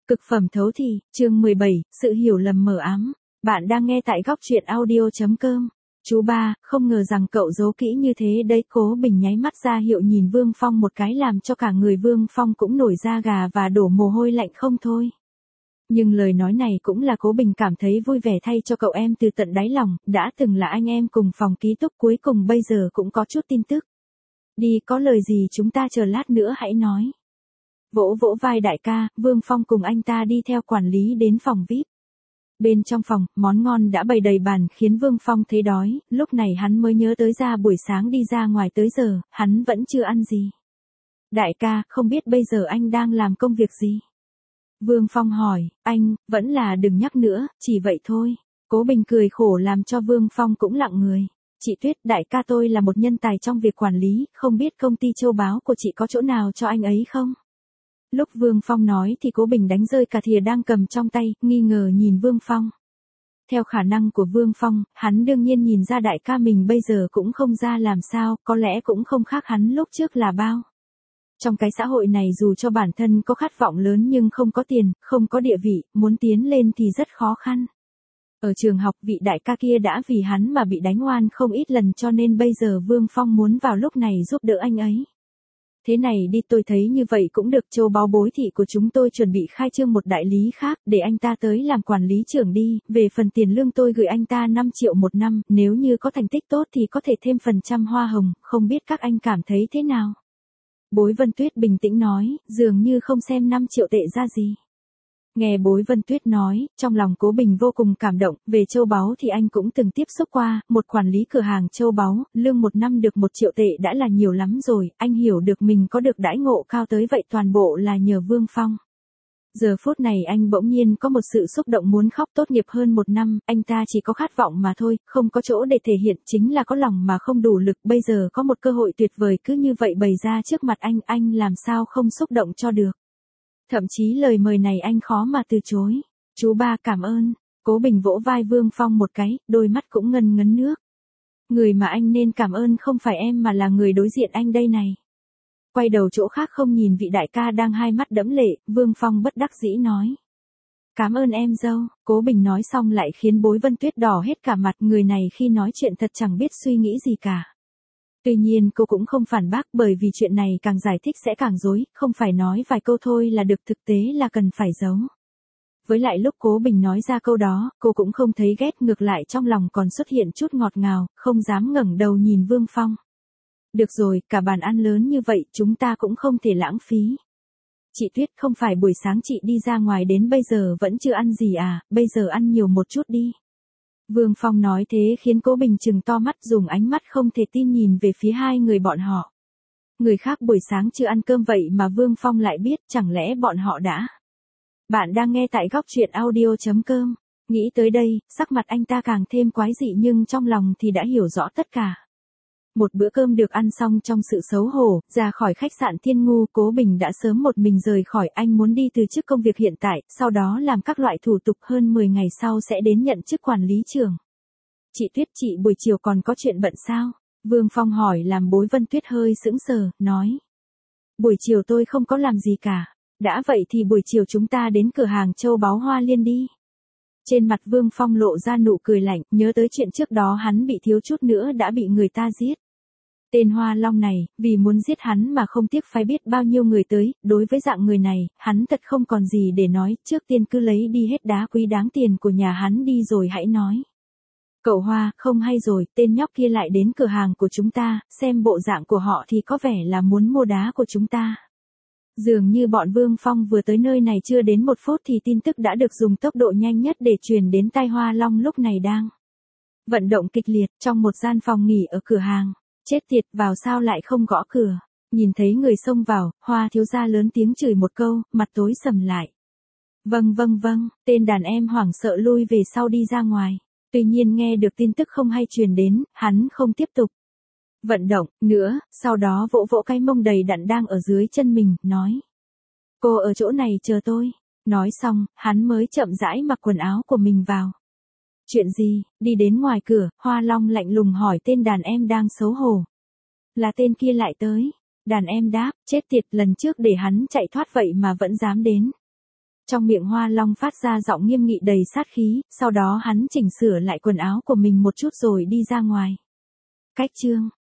Cực phẩm thấu thị, chương 17, sự hiểu lầm mờ ám. Bạn đang nghe tại góc truyện audio.com. Chú ba, không ngờ rằng cậu giấu kỹ như thế đấy. Cố Bình nháy mắt ra hiệu nhìn Vương Phong một cái làm cho cả người Vương Phong cũng nổi da gà và đổ mồ hôi lạnh không thôi. Nhưng lời nói này cũng là Cố Bình cảm thấy vui vẻ thay cho cậu em từ tận đáy lòng, đã từng là anh em cùng phòng ký túc cuối cùng bây giờ cũng có chút tin tức. Đi, có lời gì chúng ta chờ lát nữa hãy nói. Vỗ vỗ vai đại ca, Vương Phong cùng anh ta đi theo quản lý đến phòng VIP. Bên trong phòng, món ngon đã bày đầy bàn khiến Vương Phong thấy đói, lúc này hắn mới nhớ tới ra buổi sáng đi ra ngoài tới giờ, hắn vẫn chưa ăn gì. Đại ca, không biết bây giờ anh đang làm công việc gì? Vương Phong hỏi, anh, vẫn là đừng nhắc nữa, chỉ vậy thôi. Cố Bình cười khổ làm cho Vương Phong cũng lặng người. Chị Tuyết, đại ca tôi là một nhân tài trong việc quản lý, không biết công ty châu báu của chị có chỗ nào cho anh ấy không? Lúc Vương Phong nói thì Cố Bình đánh rơi cả thìa đang cầm trong tay, nghi ngờ nhìn Vương Phong. Theo khả năng của Vương Phong, hắn đương nhiên nhìn ra đại ca mình bây giờ cũng không ra làm sao, có lẽ cũng không khác hắn lúc trước là bao. Trong cái xã hội này dù cho bản thân có khát vọng lớn nhưng không có tiền, không có địa vị, muốn tiến lên thì rất khó khăn. Ở trường học vị đại ca kia đã vì hắn mà bị đánh oan không ít lần cho nên bây giờ Vương Phong muốn vào lúc này giúp đỡ anh ấy. Thế này đi, tôi thấy như vậy cũng được. Châu báu bối thị của chúng tôi chuẩn bị khai trương một đại lý khác, để anh ta tới làm quản lý trưởng đi, về phần tiền lương tôi gửi anh ta 5 triệu một năm, nếu như có thành tích tốt thì có thể thêm phần trăm hoa hồng, không biết các anh cảm thấy thế nào? Bối Vân Tuyết bình tĩnh nói, dường như không xem 5 triệu tệ ra gì. Nghe Bối Vân Tuyết nói, trong lòng Cố Bình vô cùng cảm động, về châu báu thì anh cũng từng tiếp xúc qua, một quản lý cửa hàng châu báu, lương một năm được 1 triệu tệ đã là nhiều lắm rồi, anh hiểu được mình có được đãi ngộ cao tới vậy toàn bộ là nhờ Vương Phong. Giờ phút này anh bỗng nhiên có một sự xúc động muốn khóc. Tốt nghiệp hơn 1 năm, anh ta chỉ có khát vọng mà thôi, không có chỗ để thể hiện, chính là có lòng mà không đủ lực. Bây giờ có một cơ hội tuyệt vời cứ như vậy bày ra trước mặt anh làm sao không xúc động cho được. Thậm chí lời mời này anh khó mà từ chối. Chú ba cảm ơn. Cố Bình vỗ vai Vương Phong một cái, đôi mắt cũng ngấn ngấn nước. Người mà anh nên cảm ơn không phải em mà là người đối diện anh đây này. Quay đầu chỗ khác không nhìn vị đại ca đang hai mắt đẫm lệ, Vương Phong bất đắc dĩ nói. Cảm ơn em dâu. Cố Bình nói xong lại khiến Bối Vân Tuyết đỏ hết cả mặt. Người này khi nói chuyện thật chẳng biết suy nghĩ gì cả. Tuy nhiên cô cũng không phản bác bởi vì chuyện này càng giải thích sẽ càng rối, không phải nói vài câu thôi là được, thực tế là cần phải giấu. Với lại lúc Cố Bình nói ra câu đó, cô cũng không thấy ghét, ngược lại trong lòng còn xuất hiện chút ngọt ngào, không dám ngẩng đầu nhìn Vương Phong. Được rồi, cả bàn ăn lớn như vậy chúng ta cũng không thể lãng phí. Chị Tuyết, không phải buổi sáng chị đi ra ngoài đến bây giờ vẫn chưa ăn gì à, bây giờ ăn nhiều một chút đi. Vương Phong nói thế khiến Cố Bình trừng to mắt, dùng ánh mắt không thể tin nhìn về phía hai người bọn họ. Người khác buổi sáng chưa ăn cơm vậy mà Vương Phong lại biết, chẳng lẽ bọn họ đã. Bạn đang nghe tại góc truyện audio.com. Nghĩ tới đây, sắc mặt anh ta càng thêm quái dị nhưng trong lòng thì đã hiểu rõ tất cả. Một bữa cơm được ăn xong trong sự xấu hổ, ra khỏi khách sạn Thiên Ngu, Cố Bình đã sớm một mình rời khỏi. Anh muốn đi từ chức công việc hiện tại, sau đó làm các loại thủ tục, hơn 10 ngày sau sẽ đến nhận chức quản lý trưởng. Chị Tuyết, chị buổi chiều còn có chuyện bận sao? Vương Phong hỏi làm Bối Vân Tuyết hơi sững sờ, nói. Buổi chiều tôi không có làm gì cả. Đã vậy thì buổi chiều chúng ta đến cửa hàng châu báu Hoa Liên đi. Trên mặt Vương Phong lộ ra nụ cười lạnh, nhớ tới chuyện trước đó hắn bị thiếu chút nữa đã bị người ta giết. Tên Hoa Long này, vì muốn giết hắn mà không tiếc phái biết bao nhiêu người tới, đối với dạng người này, hắn thật không còn gì để nói, trước tiên cứ lấy đi hết đá quý đáng tiền của nhà hắn đi rồi hãy nói. Cậu Hoa, không hay rồi, tên nhóc kia lại đến cửa hàng của chúng ta, xem bộ dạng của họ thì có vẻ là muốn mua đá của chúng ta. Dường như bọn Vương Phong vừa tới nơi này chưa đến 1 phút thì tin tức đã được dùng tốc độ nhanh nhất để truyền đến tai Hoa Long lúc này đang vận động kịch liệt trong một gian phòng nghỉ ở cửa hàng. Chết tiệt, vào sao lại không gõ cửa. Nhìn thấy người xông vào, Hoa thiếu gia lớn tiếng chửi một câu, mặt tối sầm lại. Vâng, tên đàn em hoảng sợ lui về sau đi ra ngoài. Tuy nhiên nghe được tin tức không hay truyền đến, hắn không tiếp tục vận động nữa, sau đó vỗ vỗ cái mông đầy đặn đang ở dưới chân mình, nói. Cô ở chỗ này chờ tôi. Nói xong, hắn mới chậm rãi mặc quần áo của mình vào. Chuyện gì? Đi đến ngoài cửa, Hoa Long lạnh lùng hỏi tên đàn em đang xấu hổ. Là tên kia lại tới. Đàn em đáp, chết tiệt, lần trước để hắn chạy thoát vậy mà vẫn dám đến. Trong miệng Hoa Long phát ra giọng nghiêm nghị đầy sát khí, sau đó hắn chỉnh sửa lại quần áo của mình một chút rồi đi ra ngoài. Cách chương